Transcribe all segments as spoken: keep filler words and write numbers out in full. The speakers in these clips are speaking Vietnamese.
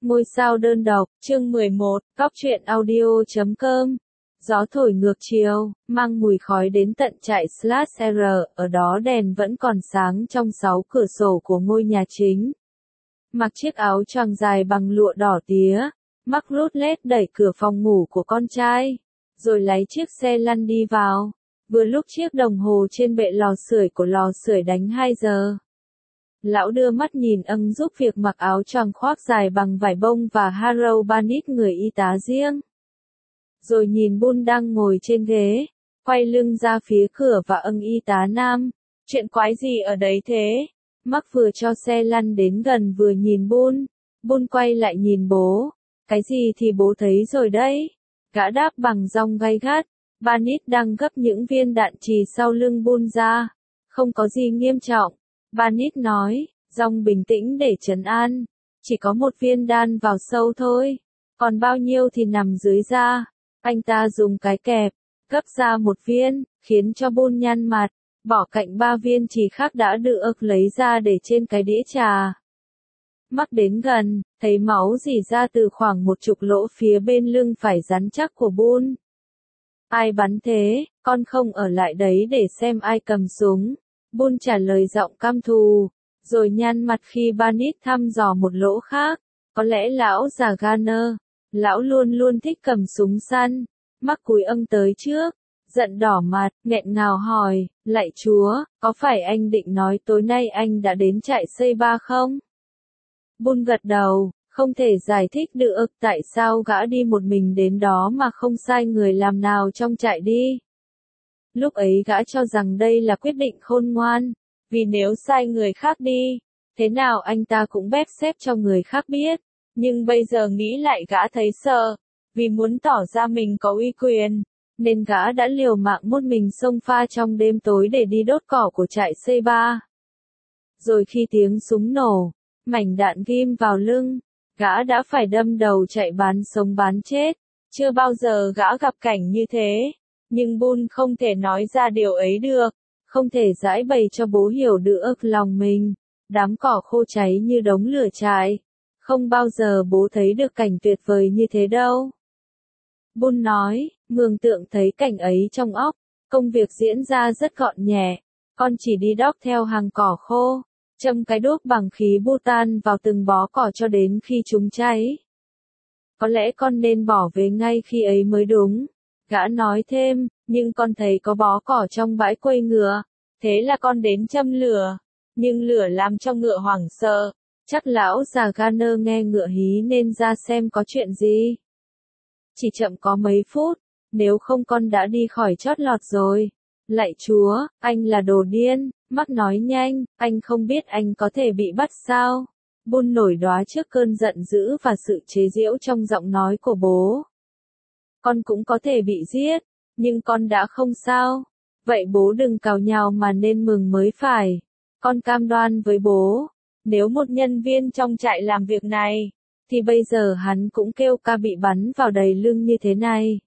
Ngôi sao đơn độc, chương mười một, Cóc truyện audio chấm com. Gió thổi ngược chiều, mang mùi khói đến tận trại slash R, ở đó đèn vẫn còn sáng trong sáu cửa sổ của ngôi nhà chính. Mặc chiếc áo choàng dài bằng lụa đỏ tía, Mark Rutledge đẩy cửa phòng ngủ của con trai, rồi lấy chiếc xe lăn đi vào. Vừa lúc chiếc đồng hồ trên bệ lò sưởi của lò sưởi đánh hai giờ. Lão đưa mắt nhìn ân giúp việc mặc áo choàng khoác dài bằng vải bông và Harold Barnett người y tá riêng. Rồi nhìn Bull đang ngồi trên ghế, quay lưng ra phía cửa và ân y tá nam. Chuyện quái gì ở đấy thế? Mark vừa cho xe lăn đến gần vừa nhìn Bull. Bull quay lại nhìn bố. Cái gì thì bố thấy rồi đấy. Gã đáp bằng giọng gay gắt. Barnett đang gấp những viên đạn chì sau lưng Bull ra. Không có gì nghiêm trọng. Barnett nói, giọng bình tĩnh để trấn an. Chỉ có một viên đan vào sâu thôi. Còn bao nhiêu thì nằm dưới da. Anh ta dùng cái kẹp, gấp ra một viên, khiến cho Bull nhăn mặt. Bỏ cạnh ba viên chì khác đã được lấy ra để trên cái đĩa trà. Mark đến gần, thấy máu rỉ ra từ khoảng một chục lỗ phía bên lưng phải rắn chắc của Bull. Ai bắn thế, con không ở lại đấy để xem ai cầm súng. Bull trả lời giọng căm thù, rồi nhăn mặt khi Barnett thăm dò một lỗ khác. Có lẽ lão già Garner, lão luôn luôn thích cầm súng săn. Mark cúi âng tới trước, giận đỏ mặt, nghẹn ngào hỏi, lạy Chúa, có phải anh định nói tối nay anh đã đến trại xây ba không? Bull gật đầu, không thể giải thích được tại sao gã đi một mình đến đó mà không sai người làm nào trong trại đi. Lúc ấy gã cho rằng đây là quyết định khôn ngoan, vì nếu sai người khác đi, thế nào anh ta cũng bếp xếp cho người khác biết. Nhưng bây giờ nghĩ lại gã thấy sợ, vì muốn tỏ ra mình có uy quyền, nên gã đã liều mạng một mình xông pha trong đêm tối để đi đốt cỏ của trại C ba. Rồi khi tiếng súng nổ, mảnh đạn ghim vào lưng, gã đã phải đâm đầu chạy bán sống bán chết. Chưa bao giờ gã gặp cảnh như thế. Nhưng Bull không thể nói ra điều ấy được, không thể giải bày cho bố hiểu được lòng mình. Đám cỏ khô cháy như đống lửa trại. Không bao giờ bố thấy được cảnh tuyệt vời như thế đâu. Bull nói, mường tượng thấy cảnh ấy trong óc, công việc diễn ra rất gọn nhẹ. Con chỉ đi đóc theo hàng cỏ khô, châm cái đuốc bằng khí butan vào từng bó cỏ cho đến khi chúng cháy. Có lẽ con nên bỏ về ngay khi ấy mới đúng. Gã nói thêm, nhưng con thấy có bó cỏ trong bãi quây ngựa, thế là con đến châm lửa. Nhưng lửa làm cho ngựa hoảng sợ, chắc lão già Garner nghe ngựa hí nên ra xem có chuyện gì. Chỉ chậm có mấy phút, nếu không con đã đi khỏi chót lọt rồi. Lạy Chúa, anh là đồ điên, Mark nói nhanh, anh không biết anh có thể bị bắt sao. Bull nổi đoá trước cơn giận dữ và sự chế giễu trong giọng nói của bố. Con cũng có thể bị giết, nhưng con đã không sao. Vậy bố đừng cào nhào mà nên mừng mới phải. Con cam đoan với bố, nếu một nhân viên trong trại làm việc này, thì bây giờ hắn cũng kêu ca bị bắn vào đầy lưng như thế này.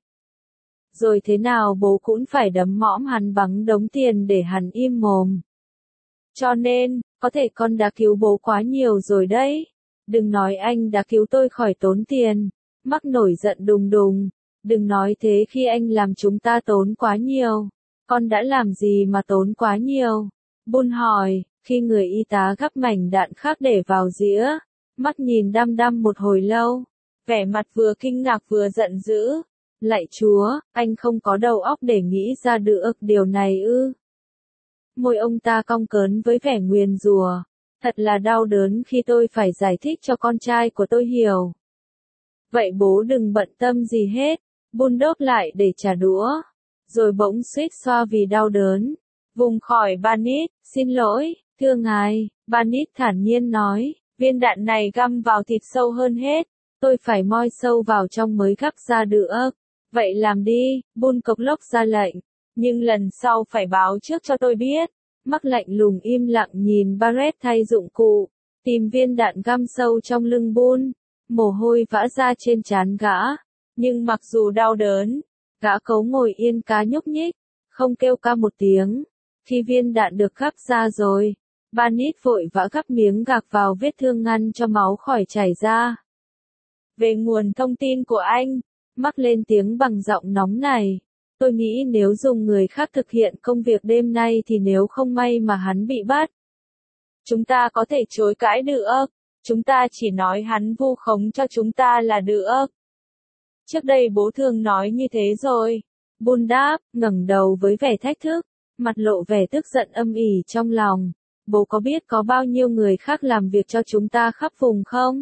Rồi thế nào bố cũng phải đấm mõm hắn bằng đống tiền để hắn im mồm. Cho nên, có thể con đã cứu bố quá nhiều rồi đấy. Đừng nói anh đã cứu tôi khỏi tốn tiền. Mark nổi giận đùng đùng. Đừng nói thế khi anh làm chúng ta tốn quá nhiều. Con đã làm gì mà tốn quá nhiều? Bull hỏi, khi người y tá gắp mảnh đạn khác để vào dĩa. Mark nhìn đăm đăm một hồi lâu. Vẻ mặt vừa kinh ngạc vừa giận dữ. Lạy Chúa, anh không có đầu óc để nghĩ ra được điều này ư? Môi ông ta cong cớn với vẻ nguyền rủa. Thật là đau đớn khi tôi phải giải thích cho con trai của tôi hiểu. Vậy bố đừng bận tâm gì hết. Bull đốt lại để trả đũa. Rồi bỗng suýt xoa vì đau đớn. Vùng khỏi Barnett, xin lỗi, thưa ngài. Barnett thản nhiên nói, viên đạn này găm vào thịt sâu hơn hết. Tôi phải moi sâu vào trong mới gắp ra được. Vậy làm đi, Bull cộc lốc ra lệnh. Nhưng lần sau phải báo trước cho tôi biết. Mark lạnh lùng im lặng nhìn Barrett thay dụng cụ, tìm viên đạn găm sâu trong lưng Bull. Mồ hôi vã ra trên trán gã. Nhưng mặc dù đau đớn, gã cấu ngồi yên cá nhúc nhích, không kêu ca một tiếng. Khi viên đạn được gắp ra rồi, Barnett vội vã gắp miếng gạc vào vết thương ngăn cho máu khỏi chảy ra. Về nguồn thông tin của anh, Mark lên tiếng bằng giọng nóng này. Tôi nghĩ nếu dùng người khác thực hiện công việc đêm nay thì nếu không may mà hắn bị bắt. Chúng ta có thể chối cãi được. Chúng ta chỉ nói hắn vu khống cho chúng ta là được. Trước đây bố thường nói như thế rồi. Boone đáp, ngẩng đầu với vẻ thách thức, mặt lộ vẻ tức giận âm ỉ trong lòng. Bố có biết có bao nhiêu người khác làm việc cho chúng ta khắp vùng không?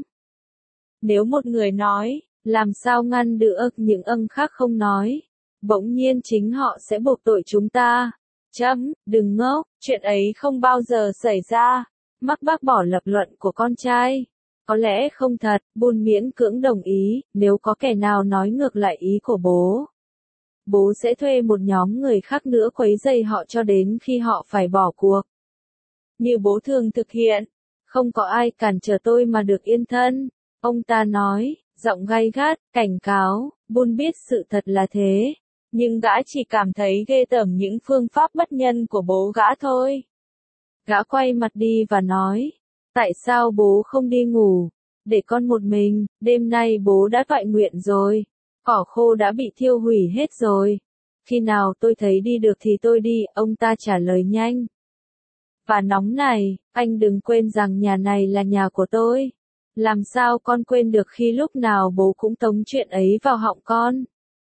Nếu một người nói, làm sao ngăn được những ông khác không nói? Bỗng nhiên chính họ sẽ buộc tội chúng ta. Chấm, đừng ngốc, chuyện ấy không bao giờ xảy ra. Mark bác bỏ lập luận của con trai. Có lẽ không thật, Boone miễn cưỡng đồng ý, nếu có kẻ nào nói ngược lại ý của bố. Bố sẽ thuê một nhóm người khác nữa quấy rầy họ cho đến khi họ phải bỏ cuộc. Như bố thường thực hiện, không có ai cản trở tôi mà được yên thân. Ông ta nói, giọng gay gắt, cảnh cáo. Boone biết sự thật là thế. Nhưng gã chỉ cảm thấy ghê tởm những phương pháp bất nhân của bố gã thôi. Gã quay mặt đi và nói, tại sao bố không đi ngủ, để con một mình, đêm nay bố đã toại nguyện rồi, cỏ khô đã bị thiêu hủy hết rồi. Khi nào tôi thấy đi được thì tôi đi, ông ta trả lời nhanh. Và nóng này, anh đừng quên rằng nhà này là nhà của tôi. Làm sao con quên được khi lúc nào bố cũng tống chuyện ấy vào họng con.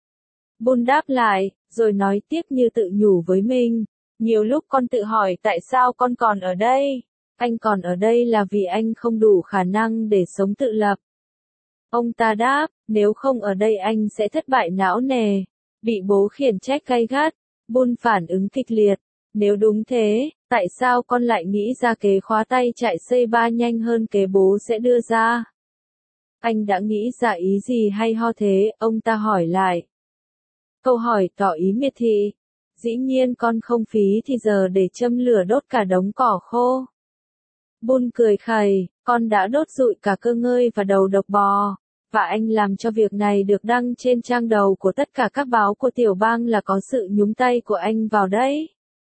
Boone đáp lại, rồi nói tiếp như tự nhủ với mình. Nhiều lúc con tự hỏi tại sao con còn ở đây. Anh còn ở đây là vì anh không đủ khả năng để sống tự lập. Ông ta đáp, nếu không ở đây anh sẽ thất bại não nề. Bị bố khiển trách gay gắt. Boone phản ứng kịch liệt. Nếu đúng thế, tại sao con lại nghĩ ra kế khóa tay chạy xê ba nhanh hơn kế bố sẽ đưa ra? Anh đã nghĩ ra ý gì hay ho thế? Ông ta hỏi lại. Câu hỏi tỏ ý miệt thị. Dĩ nhiên con không phí thì giờ để châm lửa đốt cả đống cỏ khô. Boone cười khẩy, con đã đốt rụi cả cơ ngơi và đầu độc bò. Và anh làm cho việc này được đăng trên trang đầu của tất cả các báo của tiểu bang là có sự nhúng tay của anh vào đấy.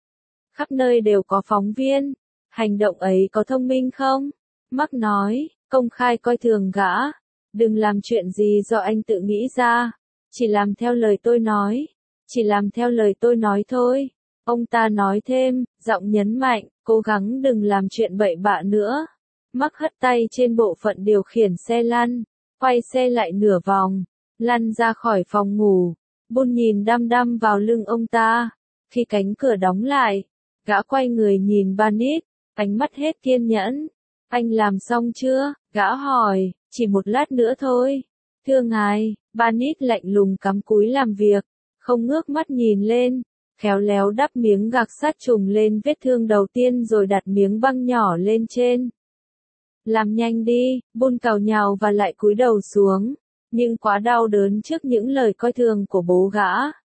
Khắp nơi đều có phóng viên. Hành động ấy có thông minh không? Mark nói, công khai coi thường gã. Đừng làm chuyện gì do anh tự nghĩ ra. Chỉ làm theo lời tôi nói. Chỉ làm theo lời tôi nói thôi. Ông ta nói thêm, giọng nhấn mạnh, cố gắng đừng làm chuyện bậy bạ nữa. Mark hất tay trên bộ phận điều khiển xe lăn, quay xe lại nửa vòng, lăn ra khỏi phòng ngủ. Boone nhìn đăm đăm vào lưng ông ta. Khi cánh cửa đóng lại, gã quay người nhìn Barnett, ánh mắt hết kiên nhẫn. Anh làm xong chưa? Gã hỏi, chỉ một lát nữa thôi. Thưa ngài, Barnett lạnh lùng cắm cúi làm việc, không ngước mắt nhìn lên, khéo léo đắp miếng gạc sát trùng lên vết thương đầu tiên rồi đặt miếng băng nhỏ lên trên. Làm nhanh đi, Boone càu nhàu và lại cúi đầu xuống, nhưng quá đau đớn trước những lời coi thường của bố gã.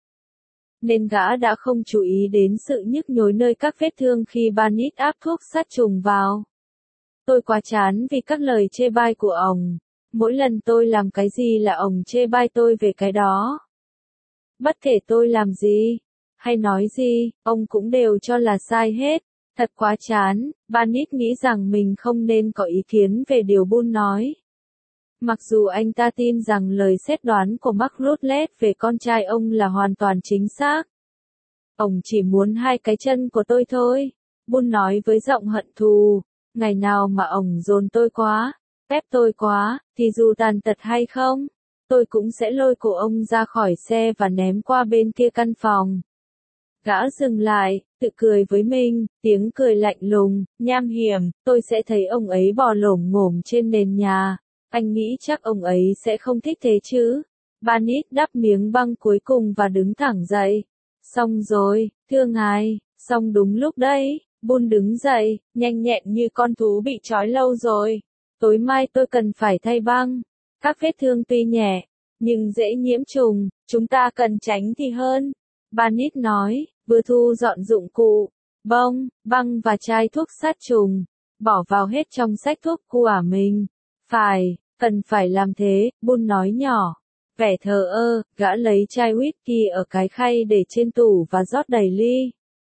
Nên gã đã không chú ý đến sự nhức nhối nơi các vết thương khi Barnett áp thuốc sát trùng vào. Tôi quá chán vì các lời chê bai của ông. Mỗi lần tôi làm cái gì là ông chê bai tôi về cái đó. Bất kể tôi làm gì, hay nói gì, ông cũng đều cho là sai hết. Thật quá chán. Barnett nghĩ rằng mình không nên có ý kiến về điều Boone nói. Mặc dù anh ta tin rằng lời xét đoán của Mark Rutledge về con trai ông là hoàn toàn chính xác. Ông chỉ muốn hai cái chân của tôi thôi. Boone nói với giọng hận thù. Ngày nào mà ông dồn tôi quá, ép tôi quá, thì dù tàn tật hay không, tôi cũng sẽ lôi cổ ông ra khỏi xe và ném qua bên kia căn phòng. Gã dừng lại, tự cười với mình, tiếng cười lạnh lùng, nham hiểm, tôi sẽ thấy ông ấy bò lổm ngổm trên nền nhà. Anh nghĩ chắc ông ấy sẽ không thích thế chứ. Barnett đắp miếng băng cuối cùng và đứng thẳng dậy. Xong rồi, thưa ngài, xong đúng lúc đấy. Boone đứng dậy, nhanh nhẹn như con thú bị trói lâu rồi. Tối mai tôi cần phải thay băng. Các vết thương tuy nhẹ, nhưng dễ nhiễm trùng, chúng ta cần tránh thì hơn. Barnett nói, vừa thu dọn dụng cụ, bông, băng và chai thuốc sát trùng, bỏ vào hết trong xách thuốc của mình. Phải, cần phải làm thế, Boone nói nhỏ. Vẻ thờ ơ, gã lấy chai whisky ở cái khay để trên tủ và rót đầy ly.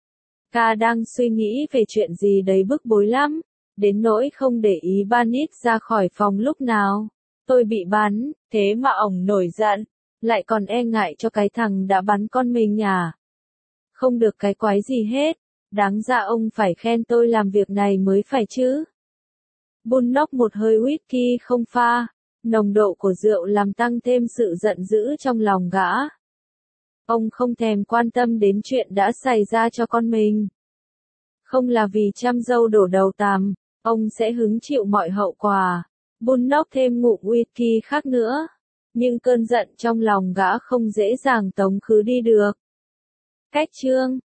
Ca đang suy nghĩ về chuyện gì đấy bức bối lắm, đến nỗi không để ý Barnett ra khỏi phòng lúc nào. Tôi bị bắn, thế mà ổng nổi giận, lại còn e ngại cho cái thằng đã bắn con mình à? Không được cái quái gì hết, đáng ra ông phải khen tôi làm việc này mới phải chứ. Bullock một hơi whisky không pha, nồng độ của rượu làm tăng thêm sự giận dữ trong lòng gã. Ông không thèm quan tâm đến chuyện đã xảy ra cho con mình. Không là vì chăm dâu đổ đầu tằm, ông sẽ hứng chịu mọi hậu quả. Bullock thêm ngụm whisky khác nữa. Nhưng cơn giận trong lòng gã không dễ dàng tống khứ đi được. Cách chương